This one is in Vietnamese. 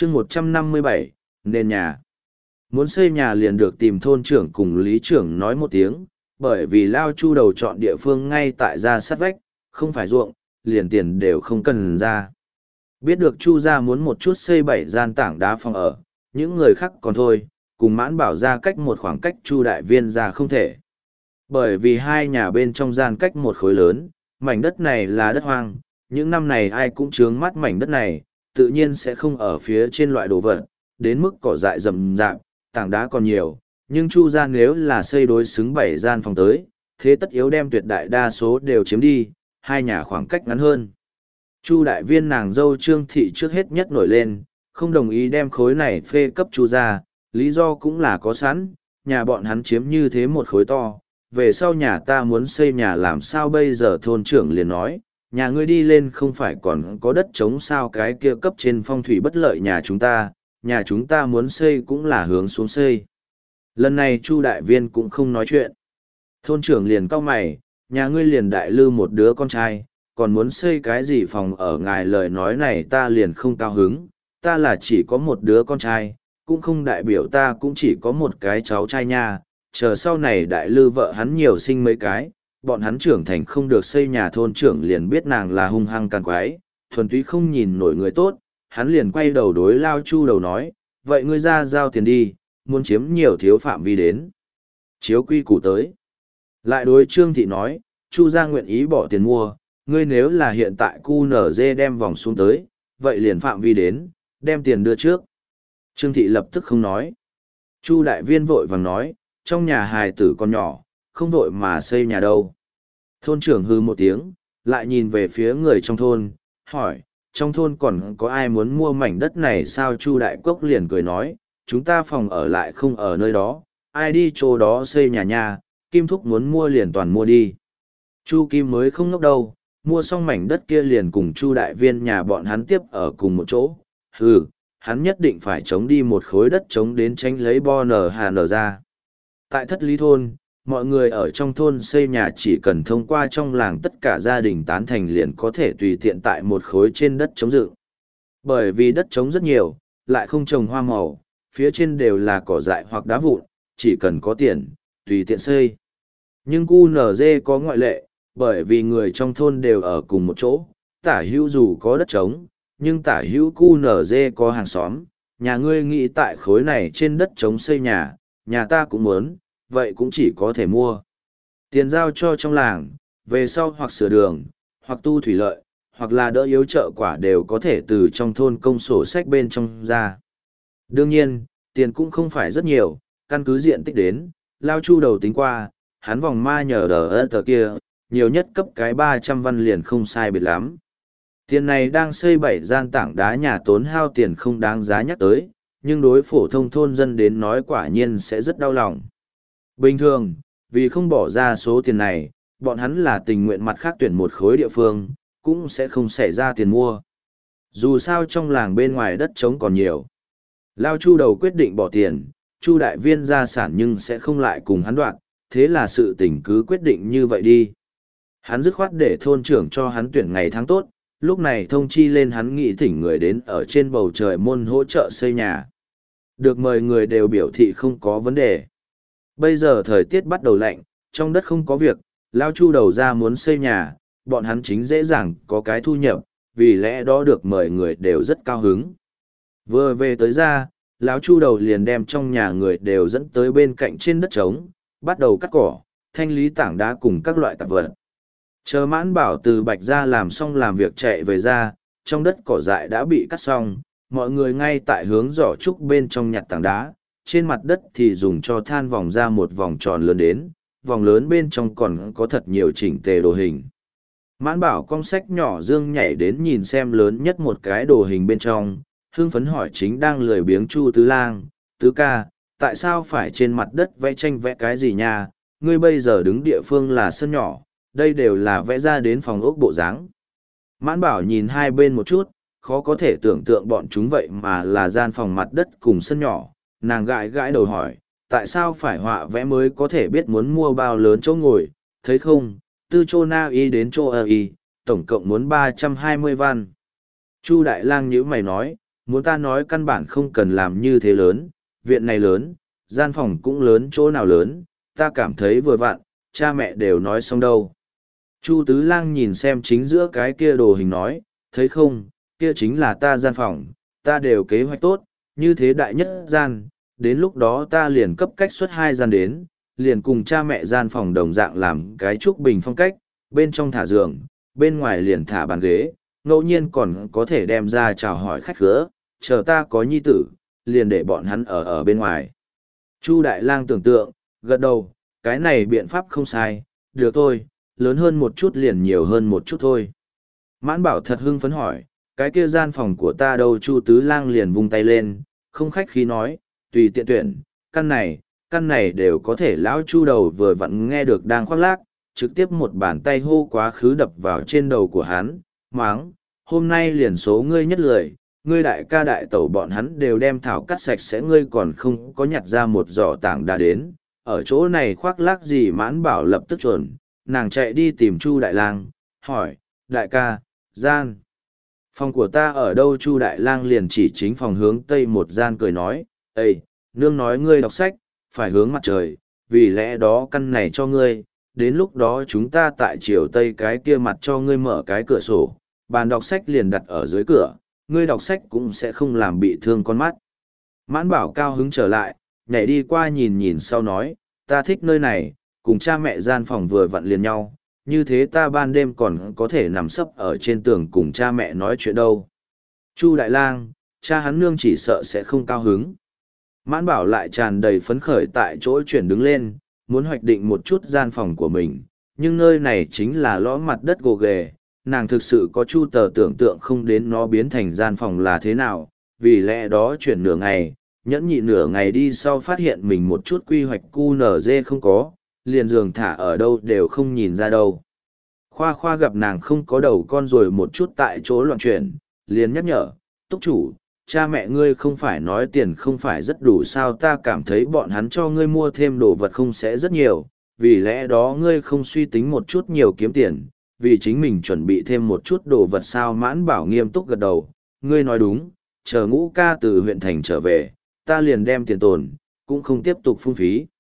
chương 157, nền nhà. Muốn xây nhà liền được tìm thôn trưởng cùng lý trưởng nói một tiếng, bởi vì Lao Chu đầu chọn địa phương ngay tại gia sát vách, không phải ruộng, liền tiền đều không cần ra. Biết được Chu gia muốn một chút xây 7 gian tảng đá phòng ở, những người khác còn thôi, cùng Mãn Bảo ra cách một khoảng cách Chu đại viên ra không thể. Bởi vì hai nhà bên trong gian cách một khối lớn, mảnh đất này là đất hoang, những năm này ai cũng chướng mắt mảnh đất này, tự nhiên sẽ không ở phía trên loại đồ vật, đến mức cỏ dại rậm rạp, tảng đá còn nhiều, nhưng Chu gia nếu là xây đối xứng 7 gian phòng tới, thế tất yếu đem tuyệt đại đa số đều chiếm đi, hai nhà khoảng cách ngắn hơn. Chu đại viên nàng dâu Trương Thị trước hết nhất nổi lên, không đồng ý đem khối này phê cấp Chu gia, lý do cũng là có sẵn, nhà bọn hắn chiếm như thế một khối to, về sau nhà ta muốn xây nhà làm sao bây giờ thôn trưởng liền nói, nhà ngươi đi lên không phải còn có đất trống sao cái kia cấp trên phong thủy bất lợi nhà chúng ta muốn xây cũng là hướng xuống xây. Lần này Chu đại viên cũng không nói chuyện. Thôn trưởng liền cau mày, nhà ngươi liền đại lư một đứa con trai, còn muốn xây cái gì phòng ở ngài lời nói này ta liền không cao hứng, ta là chỉ có một đứa con trai, cũng không đại biểu ta cũng chỉ có một cái cháu trai nha, chờ sau này đại lư vợ hắn nhiều sinh mấy cái, bọn hắn trưởng thành không được xây nhà thôn trưởng liền biết nàng là hung hăng càn quái, thuần túy không nhìn nổi người tốt, hắn liền quay đầu đối Lao Chu đầu nói, vậy ngươi ra giao tiền đi, muốn chiếm nhiều thiếu phạm vi đến. Chiếu quy củ tới. Lại đối Trương Thị nói, Chu gia nguyện ý bỏ tiền mua, ngươi nếu là hiện tại QNZ đem vòng xuống tới, vậy liền phạm vi đến, đem tiền đưa trước. Trương Thị lập tức không nói. Chu đại viên vội vàng nói, trong nhà hài tử con nhỏ, không vội mà xây nhà đâu. Thôn trưởng hư một tiếng, lại nhìn về phía người trong thôn, hỏi, trong thôn còn có ai muốn mua mảnh đất này sao? Chu đại cốc liền cười nói, chúng ta phòng ở lại không ở nơi đó, ai đi chỗ đó xây nhà nhà, Kim Thúc muốn mua liền toàn mua đi. Chu Kim mới không ngốc đâu, mua xong mảnh đất kia liền cùng Chu đại viên nhà bọn hắn tiếp ở cùng một chỗ. Hắn nhất định phải chống đi một khối đất chống đến tránh lấy bo nở hà nở ra. Tại Thất Lý thôn, mọi người ở trong thôn xây nhà chỉ cần thông qua trong làng tất cả gia đình tán thành liền có thể tùy tiện tại một khối trên đất trống dựng. Bởi vì đất trống rất nhiều, lại không trồng hoa màu, phía trên đều là cỏ dại hoặc đá vụn, chỉ cần có tiền, tùy tiện xây. Nhưng QNZ có ngoại lệ, bởi vì người trong thôn đều ở cùng một chỗ, tả hữu dù có đất trống, nhưng tả hữu QNZ có hàng xóm, nhà ngươi nghĩ tại khối này trên đất trống xây nhà ta cũng muốn, vậy cũng chỉ có thể mua. Tiền giao cho trong làng, về sau hoặc sửa đường, hoặc tu thủy lợi, hoặc là đỡ yếu trợ quả đều có thể từ trong thôn công sổ sách bên trong ra. Đương nhiên, tiền cũng không phải rất nhiều, căn cứ diện tích đến, Lao Chu đầu tính qua, hắn vòng ma nhờ đờ tờ kia, nhiều nhất cấp cái 300 văn liền không sai biệt lắm. Tiền này đang xây 7 gian tảng đá nhà tốn hao tiền không đáng giá nhắc tới, nhưng đối phổ thông thôn dân đến nói quả nhiên sẽ rất đau lòng. Bình thường, vì không bỏ ra số tiền này, bọn hắn là tình nguyện mặt khác tuyển một khối địa phương, cũng sẽ không xảy ra tiền mua. Dù sao trong làng bên ngoài đất trống còn nhiều. Lao Chu đầu quyết định bỏ tiền, Chu đại viên gia sản nhưng sẽ không lại cùng hắn đoạn, thế là sự tình cứ quyết định như vậy đi. Hắn dứt khoát để thôn trưởng cho hắn tuyển ngày tháng tốt, lúc này thông chi lên hắn nghĩ thỉnh người đến ở trên bầu trời môn hỗ trợ xây nhà. Được mời người đều biểu thị không có vấn đề. Bây giờ thời tiết bắt đầu lạnh, trong đất không có việc, Lao Chu đầu ra muốn xây nhà, bọn hắn chính dễ dàng có cái thu nhập, vì lẽ đó được mời người đều rất cao hứng. Vừa về tới ra, lão Chu đầu liền đem trong nhà người đều dẫn tới bên cạnh trên đất trống, bắt đầu cắt cỏ, thanh lý tảng đá cùng các loại tạp vật. Chờ Mãn Bảo từ Bạch ra làm xong làm việc chạy về ra, trong đất cỏ dại đã bị cắt xong, mọi người ngay tại hướng giỏ trúc bên trong nhặt tảng đá, trên mặt đất thì dùng cho than vòng ra một vòng tròn lớn đến, vòng lớn bên trong còn có thật nhiều chỉnh tề đồ hình. Mãn Bảo cong sách nhỏ dương nhảy đến nhìn xem lớn nhất một cái đồ hình bên trong, hưng phấn hỏi chính đang lười biếng Chu Tứ Lang, Tứ ca, tại sao phải trên mặt đất vẽ tranh vẽ cái gì nha, ngươi bây giờ đứng địa phương là sân nhỏ, đây đều là vẽ ra đến phòng ốc bộ dáng. Mãn Bảo nhìn hai bên một chút, khó có thể tưởng tượng bọn chúng vậy mà là gian phòng mặt đất cùng sân nhỏ, nàng gãi gãi đầu hỏi, tại sao phải họa vẽ mới có thể biết muốn mua bao lớn chỗ ngồi, thấy không, từ chỗ Na Y đến chỗ Y, tổng cộng muốn 320 văn. Chu Đại Lang nhíu mày nói, muốn ta nói căn bản không cần làm như thế lớn, viện này lớn, gian phòng cũng lớn chỗ nào lớn, ta cảm thấy vừa vặn, cha mẹ đều nói xong đâu. Chu Tứ Lang nhìn xem chính giữa cái kia đồ hình nói, thấy không, kia chính là ta gian phòng, ta đều kế hoạch tốt, như thế đại nhất gian, đến lúc đó ta liền cấp cách xuất 2 gian đến, liền cùng cha mẹ gian phòng đồng dạng làm cái trúc bình phong cách, bên trong thả giường, bên ngoài liền thả bàn ghế, ngẫu nhiên còn có thể đem ra chào hỏi khách khứa, chờ ta có nhi tử, liền để bọn hắn ở bên ngoài. Chu Đại Lang tưởng tượng, gật đầu, cái này biện pháp không sai, được thôi, lớn hơn một chút liền nhiều hơn một chút thôi. Mãn Bảo thật hưng phấn hỏi, cái kia gian phòng của ta đâu? Chu Tứ Lang liền vung tay lên, không khách khí nói, tùy tiện tuyển, căn này đều có thể. Lão Chu đầu vừa vặn nghe được đang khoác lác, trực tiếp một bàn tay hô quá khứ đập vào trên đầu của hắn, máng, hôm nay liền số ngươi nhất lười, ngươi đại ca đại tẩu bọn hắn đều đem thảo cắt sạch sẽ, ngươi còn không có nhặt ra một giỏ tảng đá đến, ở chỗ này khoác lác gì? Mãn Bảo lập tức chuẩn, nàng chạy đi tìm Chu Đại Lang, hỏi, đại ca, gian phòng của ta ở đâu? Chu Đại Lang liền chỉ chính phòng hướng tây một gian, cười nói, ây, nương nói ngươi đọc sách, phải hướng mặt trời, vì lẽ đó căn này cho ngươi, đến lúc đó chúng ta tại chiều tây cái kia mặt cho ngươi mở cái cửa sổ, bàn đọc sách liền đặt ở dưới cửa, ngươi đọc sách cũng sẽ không làm bị thương con mắt. Mãn Bảo cao hứng trở lại, nhảy đi qua nhìn nhìn sau nói, ta thích nơi này, cùng cha mẹ gian phòng vừa vặn liền nhau, như thế ta ban đêm còn có thể nằm sấp ở trên tường cùng cha mẹ nói chuyện đâu. Chu Đại Lang, cha hắn nương chỉ sợ sẽ không cao hứng. Mãn Bảo lại tràn đầy phấn khởi tại chỗ chuyển đứng lên, muốn hoạch định một chút gian phòng của mình, nhưng nơi này chính là lõm mặt đất gồ ghề, nàng thực sự có chu tờ tưởng tượng không đến nó biến thành gian phòng là thế nào, vì lẽ đó chuyển nửa ngày, nhẫn nhị nửa ngày đi sau phát hiện mình một chút quy hoạch QNZ không có, liền giường thả ở đâu đều không nhìn ra đâu. Khoa Khoa gặp nàng không có đầu con rồi một chút tại chỗ loạn chuyển, liền nhắc nhở, túc chủ, cha mẹ ngươi không phải nói tiền không phải rất đủ sao? Ta cảm thấy bọn hắn cho ngươi mua thêm đồ vật không sẽ rất nhiều, vì lẽ đó ngươi không suy tính một chút nhiều kiếm tiền, vì chính mình chuẩn bị thêm một chút đồ vật sao? Mãn Bảo nghiêm túc gật đầu, ngươi nói đúng, chờ Ngũ ca từ huyện thành trở về, ta liền đem tiền tồn, cũng không tiếp tục phung phí.